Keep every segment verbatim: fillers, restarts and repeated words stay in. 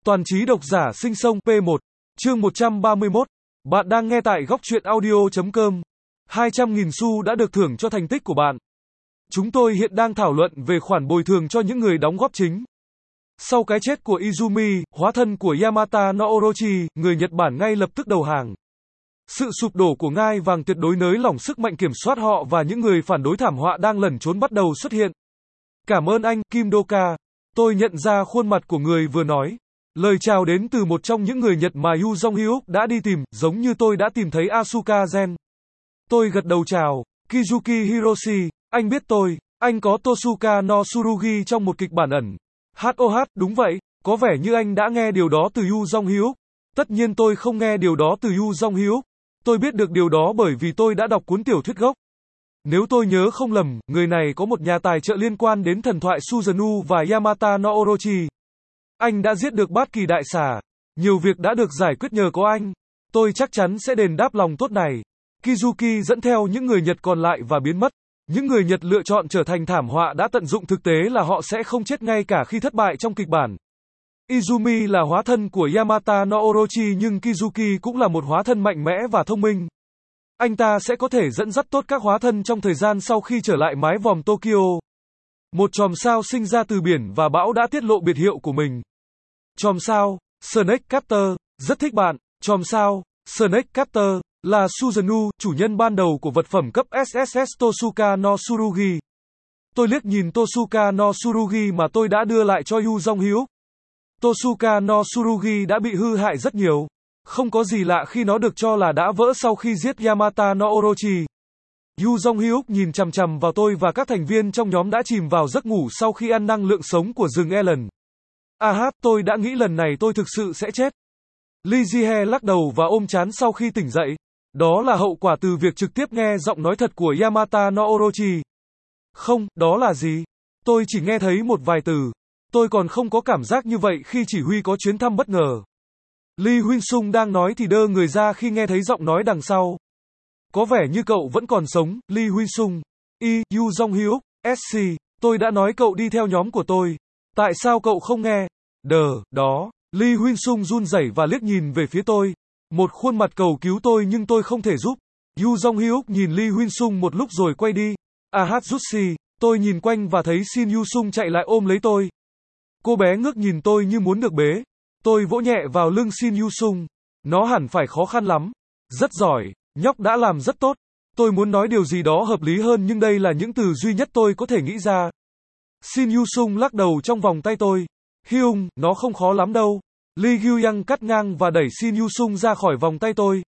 Toàn trí độc giả sinh sông P một, chương một trăm ba mươi mốt. Bạn đang nghe tại góc truyện audio chấm com. hai trăm nghìn xu đã được thưởng cho thành tích của bạn. Chúng tôi hiện đang thảo luận về khoản bồi thường cho những người đóng góp chính. Sau cái chết của Izumi, hóa thân của Yamata no Orochi, người Nhật Bản ngay lập tức đầu hàng. Sự sụp đổ của ngai vàng tuyệt đối nới lỏng sức mạnh kiểm soát họ và những người phản đối thảm họa đang lẩn trốn bắt đầu xuất hiện. Cảm ơn anh, Kim Doka. Tôi nhận ra khuôn mặt của người vừa nói. Lời chào đến từ một trong những người Nhật mà Yu Jong-hyuk đã đi tìm, giống như tôi đã tìm thấy Asuka Gen. Tôi gật đầu chào. Kizuki Hiroshi, anh biết tôi, anh có Tosuka no Tsurugi trong một kịch bản ẩn. hát ô hát, đúng vậy, có vẻ như anh đã nghe điều đó từ Yu Jong-hyuk. Tất nhiên tôi không nghe điều đó từ Yu Jong-hyuk. Tôi biết được điều đó bởi vì tôi đã đọc cuốn tiểu thuyết gốc. Nếu tôi nhớ không lầm, người này có một nhà tài trợ liên quan đến thần thoại Susanoo và Yamata no Orochi. Anh đã giết được Bát Kỳ Đại Xà. Nhiều việc đã được giải quyết nhờ có anh. Tôi chắc chắn sẽ đền đáp lòng tốt này. Kizuki dẫn theo những người Nhật còn lại và biến mất. Những người Nhật lựa chọn trở thành thảm họa đã tận dụng thực tế là họ sẽ không chết ngay cả khi thất bại trong kịch bản. Izumi là hóa thân của Yamata no Orochi nhưng Kizuki cũng là một hóa thân mạnh mẽ và thông minh. Anh ta sẽ có thể dẫn dắt tốt các hóa thân trong thời gian sau khi trở lại mái vòm Tokyo. Một chòm sao sinh ra từ biển và bão đã tiết lộ biệt hiệu của mình. Chòm sao, Snake Captor, rất thích bạn. Chòm sao, Snake Captor, là Susanoo, chủ nhân ban đầu của vật phẩm cấp ét ét ét Tosuka no Tsurugi. Tôi liếc nhìn Tosuka no Tsurugi mà tôi đã đưa lại cho Yu Jong-hyuk. Tosuka no Tsurugi đã bị hư hại rất nhiều. Không có gì lạ khi nó được cho là đã vỡ sau khi giết Yamata no Orochi. Yu Jong-hyuk nhìn chằm chằm vào tôi và các thành viên trong nhóm đã chìm vào giấc ngủ sau khi ăn năng lượng sống của rừng Ellen. À hát, tôi đã nghĩ lần này tôi thực sự sẽ chết. Lee Ji-hye lắc đầu và ôm trán sau khi tỉnh dậy. Đó là hậu quả từ việc trực tiếp nghe giọng nói thật của Yamata no Orochi. Không, đó là gì? Tôi chỉ nghe thấy một vài từ. Tôi còn không có cảm giác như vậy khi chỉ huy có chuyến thăm bất ngờ. Lee Huynh-sung đang nói thì đơ người ra khi nghe thấy giọng nói đằng sau. Có vẻ như cậu vẫn còn sống, Lee Huynh-sung. Y, Yu Jong-hyuk, ét xê, tôi đã nói cậu đi theo nhóm của tôi. Tại sao cậu không nghe? Đờ, đó. Lee Huynh-sung run rẩy và liếc nhìn về phía tôi. Một khuôn mặt cầu cứu tôi nhưng tôi không thể giúp. Yu Jong-hyuk nhìn Lee Huynh-sung một lúc rồi quay đi. À hát Jutsi, tôi nhìn quanh và thấy Shin Yu-sung chạy lại ôm lấy tôi. Cô bé ngước nhìn tôi như muốn được bế. Tôi vỗ nhẹ vào lưng Shin Yu-sung. Nó hẳn phải khó khăn lắm. Rất giỏi, nhóc đã làm rất tốt. Tôi muốn nói điều gì đó hợp lý hơn nhưng đây là những từ duy nhất tôi có thể nghĩ ra. Shin Yu-sung lắc đầu trong vòng tay tôi. Hyung, nó không khó lắm đâu. Lee Gyu-yang cắt ngang và đẩy Shin Yu-sung ra khỏi vòng tay tôi.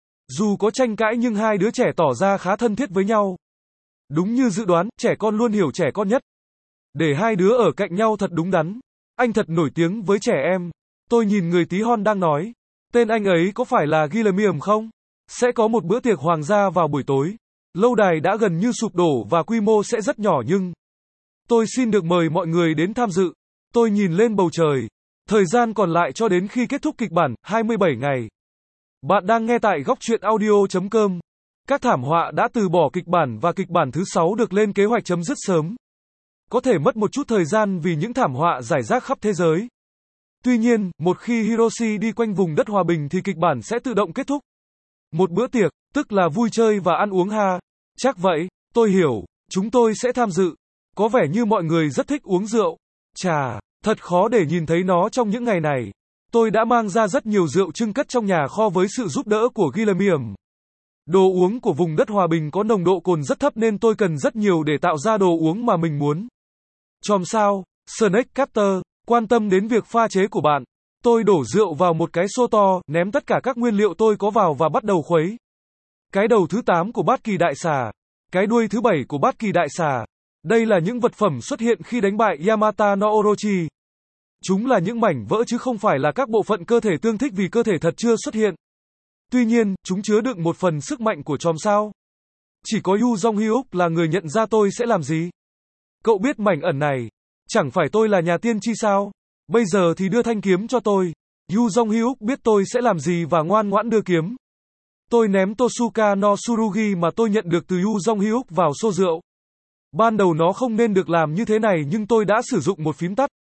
Dù có tranh cãi nhưng hai đứa trẻ tỏ ra khá thân thiết với nhau. Đúng như dự đoán, trẻ con luôn hiểu trẻ con nhất. Để hai đứa ở cạnh nhau thật đúng đắn. Anh thật nổi tiếng với trẻ em. Tôi nhìn người tí hon đang nói. Tên anh ấy có phải là Guillermium không? Sẽ có một bữa tiệc hoàng gia vào buổi tối. Lâu đài đã gần như sụp đổ và quy mô sẽ rất nhỏ nhưng tôi xin được mời mọi người đến tham dự. Tôi nhìn lên bầu trời. Thời gian còn lại cho đến khi kết thúc kịch bản, hai mươi bảy ngày. Bạn đang nghe tại góc truyện audio chấm com. Các thảm họa đã từ bỏ kịch bản và kịch bản thứ sáu được lên kế hoạch chấm dứt sớm. Có thể mất một chút thời gian vì những thảm họa rải rác khắp thế giới. Tuy nhiên, một khi Hiroshi đi quanh vùng đất hòa bình thì kịch bản sẽ tự động kết thúc. Một bữa tiệc, tức là vui chơi và ăn uống ha. Chắc vậy, tôi hiểu, chúng tôi sẽ tham dự. Có vẻ như mọi người rất thích uống rượu. Chà, thật khó để nhìn thấy nó trong những ngày này. Tôi đã mang ra rất nhiều rượu trưng cất trong nhà kho với sự giúp đỡ của Guillermium. Đồ uống của vùng đất hòa bình có nồng độ cồn rất thấp nên tôi cần rất nhiều để tạo ra đồ uống mà mình muốn. Chòm sao, Snake Captor, quan tâm đến việc pha chế của bạn. Tôi đổ rượu vào một cái xô to, ném tất cả các nguyên liệu tôi có vào và bắt đầu khuấy. Cái đầu thứ tám của Bát Kỳ Đại Xà. Cái đuôi thứ bảy của Bát Kỳ Đại Xà. Đây là những vật phẩm xuất hiện khi đánh bại Yamata no Orochi. Chúng là những mảnh vỡ chứ không phải là các bộ phận cơ thể tương thích vì cơ thể thật chưa xuất hiện. Tuy nhiên, chúng chứa đựng một phần sức mạnh của chòm sao. Chỉ có Yu Jong-hyuk là người nhận ra tôi sẽ làm gì. Cậu biết mảnh ẩn này. Chẳng phải tôi là nhà tiên tri sao? Bây giờ thì đưa thanh kiếm cho tôi. Yu Jong-hyuk biết tôi sẽ làm gì và ngoan ngoãn đưa kiếm. Tôi ném Tosuka no Tsurugi mà tôi nhận được từ Yu Jong-hyuk vào xô rượu. Ban đầu nó không nên được làm như thế này nhưng tôi đã sử dụng một phím tắt.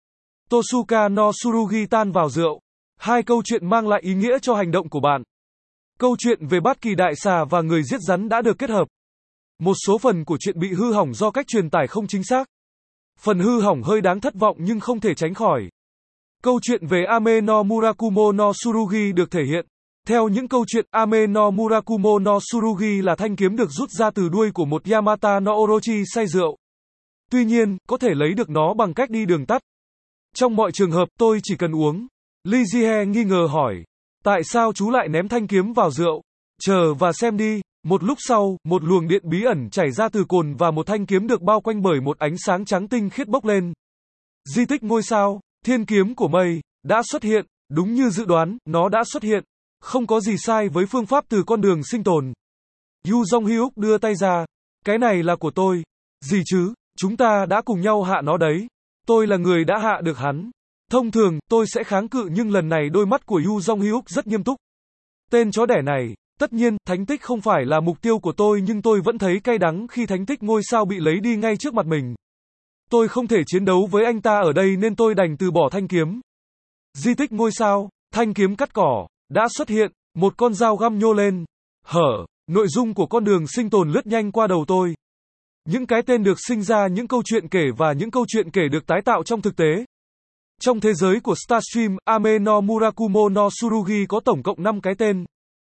Tosuka no Tsurugi tan vào rượu. Hai câu chuyện mang lại ý nghĩa cho hành động của bạn. Câu chuyện về bát kỳ đại xà và người giết rắn đã được kết hợp. Một số phần của chuyện bị hư hỏng do cách truyền tải không chính xác. Phần hư hỏng hơi đáng thất vọng nhưng không thể tránh khỏi. Câu chuyện về Ame no Murakumo no Tsurugi được thể hiện. Theo những câu chuyện, Ame no Murakumo no Tsurugi là thanh kiếm được rút ra từ đuôi của một Yamata no Orochi say rượu. Tuy nhiên, có thể lấy được nó bằng cách đi đường tắt. Trong mọi trường hợp, tôi chỉ cần uống. Lee Ji-hye nghi ngờ hỏi. Tại sao chú lại ném thanh kiếm vào rượu? Chờ và xem đi. Một lúc sau, một luồng điện bí ẩn chảy ra từ cồn và một thanh kiếm được bao quanh bởi một ánh sáng trắng tinh khiết bốc lên. Di tích ngôi sao, thiên kiếm của mây, đã xuất hiện. Đúng như dự đoán, nó đã xuất hiện. Không có gì sai với phương pháp từ con đường sinh tồn. Yu Jong-hyuk đưa tay ra. Cái này là của tôi. Gì chứ, chúng ta đã cùng nhau hạ nó đấy. Tôi là người đã hạ được hắn. Thông thường, tôi sẽ kháng cự nhưng lần này đôi mắt của Yu Jong-hyuk rất nghiêm túc. Tên chó đẻ này, tất nhiên, thánh tích không phải là mục tiêu của tôi nhưng tôi vẫn thấy cay đắng khi thánh tích ngôi sao bị lấy đi ngay trước mặt mình. Tôi không thể chiến đấu với anh ta ở đây nên tôi đành từ bỏ thanh kiếm. Di tích ngôi sao, thanh kiếm cắt cỏ, đã xuất hiện, một con dao găm nhô lên. Hở, nội dung của con đường sinh tồn lướt nhanh qua đầu tôi. Những cái tên được sinh ra, những câu chuyện kể và những câu chuyện kể được tái tạo trong thực tế. Trong thế giới của Starstream, Ame no Murakumo no Tsurugi có tổng cộng năm cái tên.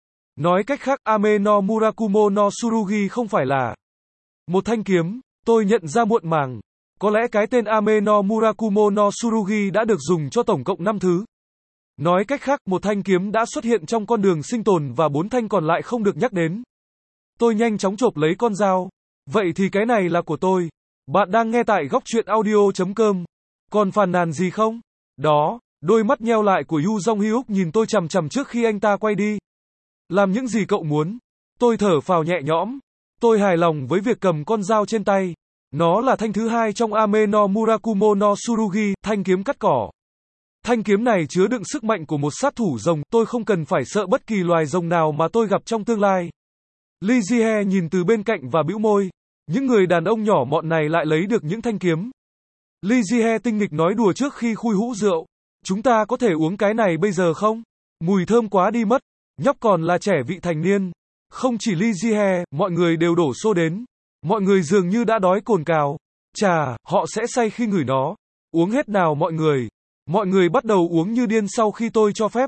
Nói cách khác, Ame no Murakumo no Tsurugi không phải là một thanh kiếm. Tôi nhận ra muộn màng. Có lẽ cái tên Ame no Murakumo no Tsurugi đã được dùng cho tổng cộng năm thứ. Nói cách khác, một thanh kiếm đã xuất hiện trong con đường sinh tồn và bốn thanh còn lại không được nhắc đến. Tôi nhanh chóng chộp lấy con dao. Vậy thì cái này là của tôi. Bạn đang nghe tại góc truyện audio chấm com. Còn phàn nàn gì không? Đó, đôi mắt nheo lại của Yu Jong-hyuk nhìn tôi chằm chằm trước khi anh ta quay đi. Làm những gì cậu muốn. Tôi thở phào nhẹ nhõm. Tôi hài lòng với việc cầm con dao trên tay. Nó là thanh thứ hai trong Ame no Murakumo no Tsurugi, thanh kiếm cắt cỏ. Thanh kiếm này chứa đựng sức mạnh của một sát thủ rồng, tôi không cần phải sợ bất kỳ loài rồng nào mà tôi gặp trong tương lai. Lee Ji-hye nhìn từ bên cạnh và bĩu môi. Những người đàn ông nhỏ mọn này lại lấy được những thanh kiếm. Lee Ji-hye tinh nghịch nói đùa trước khi khui hũ rượu. Chúng ta có thể uống cái này bây giờ không? Mùi thơm quá đi mất. Nhóc còn là trẻ vị thành niên. Không chỉ Lee Ji-hye, mọi người đều đổ xô đến. Mọi người dường như đã đói cồn cào. Chà, họ sẽ say khi ngửi nó. Uống hết nào mọi người. Mọi người bắt đầu uống như điên sau khi tôi cho phép.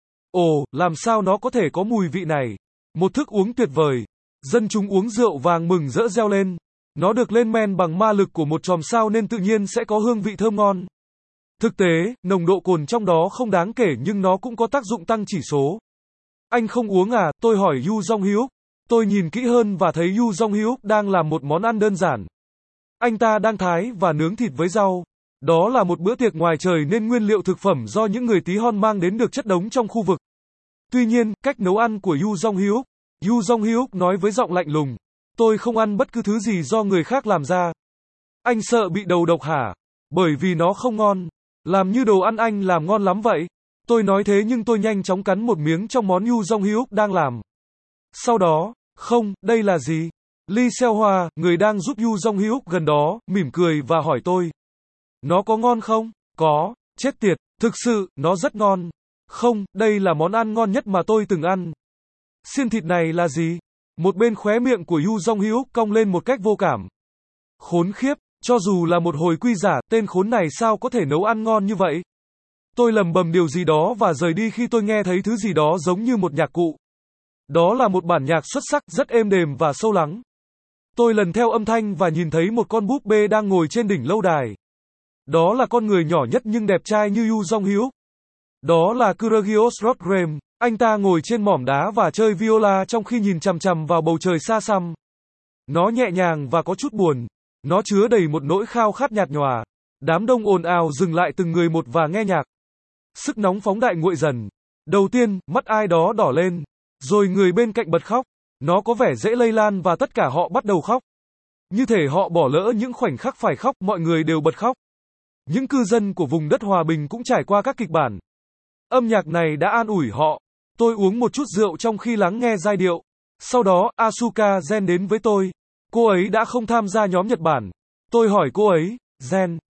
Ồ, làm sao nó có thể có mùi vị này? Một thức uống tuyệt vời. Dân chúng uống rượu vàng mừng rỡ reo lên. Nó được lên men bằng ma lực của một chòm sao nên tự nhiên sẽ có hương vị thơm ngon. Thực tế, nồng độ cồn trong đó không đáng kể nhưng nó cũng có tác dụng tăng chỉ số. Anh không uống à? Tôi hỏi Yu Jong-hyuk. Tôi nhìn kỹ hơn và thấy Yu Jong-hyuk đang làm một món ăn đơn giản. Anh ta đang thái và nướng thịt với rau. Đó là một bữa tiệc ngoài trời nên nguyên liệu thực phẩm do những người tí hon mang đến được chất đống trong khu vực. Tuy nhiên, cách nấu ăn của Yu Jong-hyuk. Yu Jong-hyuk nói với giọng lạnh lùng. Tôi không ăn bất cứ thứ gì do người khác làm ra. Anh sợ bị đầu độc hả? Bởi vì nó không ngon. Làm như đồ ăn anh làm ngon lắm vậy. Tôi nói thế nhưng tôi nhanh chóng cắn một miếng trong món Yu Jong-hyuk đang làm. Sau đó, không, đây là gì? Lee Seo-hwa, người đang giúp Yu Jong-hyuk gần đó, mỉm cười và hỏi tôi. Nó có ngon không? Có, chết tiệt, thực sự, nó rất ngon. Không, đây là món ăn ngon nhất mà tôi từng ăn. Xiên thịt này là gì? Một bên khóe miệng của Yu Jong-hyuk cong lên một cách vô cảm. Khốn khiếp, cho dù là một hồi quy giả, tên khốn này sao có thể nấu ăn ngon như vậy? Tôi lầm bầm điều gì đó và rời đi khi tôi nghe thấy thứ gì đó giống như một nhạc cụ. Đó là một bản nhạc xuất sắc, rất êm đềm và sâu lắng. Tôi lần theo âm thanh và nhìn thấy một con búp bê đang ngồi trên đỉnh lâu đài. Đó là con người nhỏ nhất nhưng đẹp trai như Yu Jong-hyuk. Đó là Kuragios Rodgren. Anh ta ngồi trên mỏm đá và chơi viola trong khi nhìn chằm chằm vào bầu trời xa xăm. Nó nhẹ nhàng và có chút buồn. Nó chứa đầy một nỗi khao khát nhạt nhòa. Đám đông ồn ào dừng lại từng người một và nghe nhạc. Sức nóng phóng đại nguội dần. Đầu tiên, mắt ai đó đỏ lên. Rồi người bên cạnh bật khóc. Nó có vẻ dễ lây lan và tất cả họ bắt đầu khóc. Như thể họ bỏ lỡ những khoảnh khắc phải khóc, mọi người đều bật khóc. Những cư dân của vùng đất hòa bình cũng trải qua các kịch bản. Âm nhạc này đã an ủi họ. Tôi uống một chút rượu trong khi lắng nghe giai điệu. Sau đó, Asuka Gen đến với tôi. Cô ấy đã không tham gia nhóm Nhật Bản. Tôi hỏi cô ấy, Gen,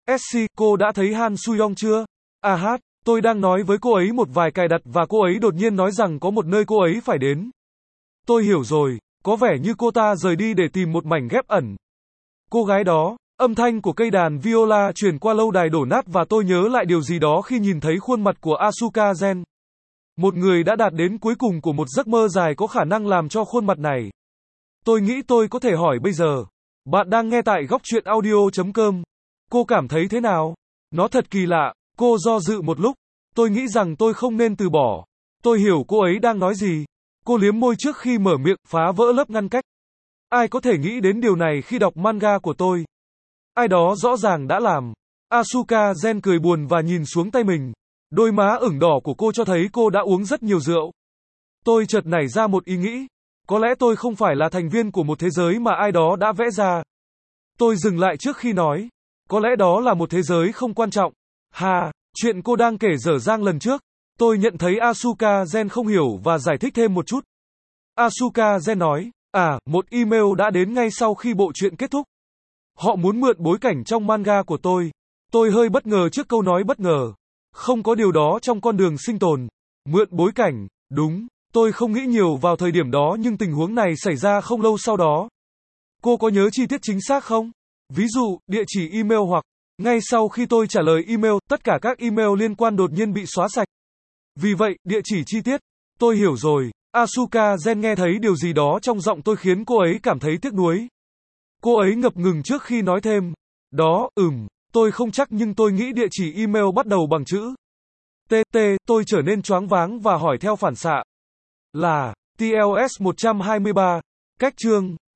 ét xê, cô đã thấy Han Soo-young chưa? À hát, tôi đang nói với cô ấy một vài cài đặt và cô ấy đột nhiên nói rằng có một nơi cô ấy phải đến. Tôi hiểu rồi, có vẻ như cô ta rời đi để tìm một mảnh ghép ẩn. Cô gái đó, âm thanh của cây đàn viola truyền qua lâu đài đổ nát và tôi nhớ lại điều gì đó khi nhìn thấy khuôn mặt của Asuka Gen. Một người đã đạt đến cuối cùng của một giấc mơ dài có khả năng làm cho khuôn mặt này. Tôi nghĩ tôi có thể hỏi bây giờ. Bạn đang nghe tại góc truyện audio chấm com. Cô cảm thấy thế nào? Nó thật kỳ lạ. Cô do dự một lúc. Tôi nghĩ rằng tôi không nên từ bỏ. Tôi hiểu cô ấy đang nói gì. Cô liếm môi trước khi mở miệng, phá vỡ lớp ngăn cách. Ai có thể nghĩ đến điều này khi đọc manga của tôi? Ai đó rõ ràng đã làm. Asuka Gen cười buồn và nhìn xuống tay mình. Đôi má ửng đỏ của cô cho thấy cô đã uống rất nhiều rượu. Tôi chợt nảy ra một ý nghĩ. Có lẽ tôi không phải là thành viên của một thế giới mà ai đó đã vẽ ra. Tôi dừng lại trước khi nói. Có lẽ đó là một thế giới không quan trọng. Hà, chuyện cô đang kể dở dang lần trước. Tôi nhận thấy Asuka Gen không hiểu và giải thích thêm một chút. Asuka Gen nói, à, một email đã đến ngay sau khi bộ truyện kết thúc. Họ muốn mượn bối cảnh trong manga của tôi. Tôi hơi bất ngờ trước câu nói bất ngờ. Không có điều đó trong con đường sinh tồn. Mượn bối cảnh, đúng. Tôi không nghĩ nhiều vào thời điểm đó nhưng tình huống này xảy ra không lâu sau đó. Cô có nhớ chi tiết chính xác không? Ví dụ, địa chỉ email hoặc, ngay sau khi tôi trả lời email, tất cả các email liên quan đột nhiên bị xóa sạch. Vì vậy, địa chỉ chi tiết. Tôi hiểu rồi. Asuka Gen nghe thấy điều gì đó trong giọng tôi khiến cô ấy cảm thấy tiếc nuối. Cô ấy ngập ngừng trước khi nói thêm. Đó, ừm, tôi không chắc nhưng tôi nghĩ địa chỉ email bắt đầu bằng chữ tê tê, tôi trở nên choáng váng và hỏi theo phản xạ. Là, T L S một trăm hai mươi ba, cách chương.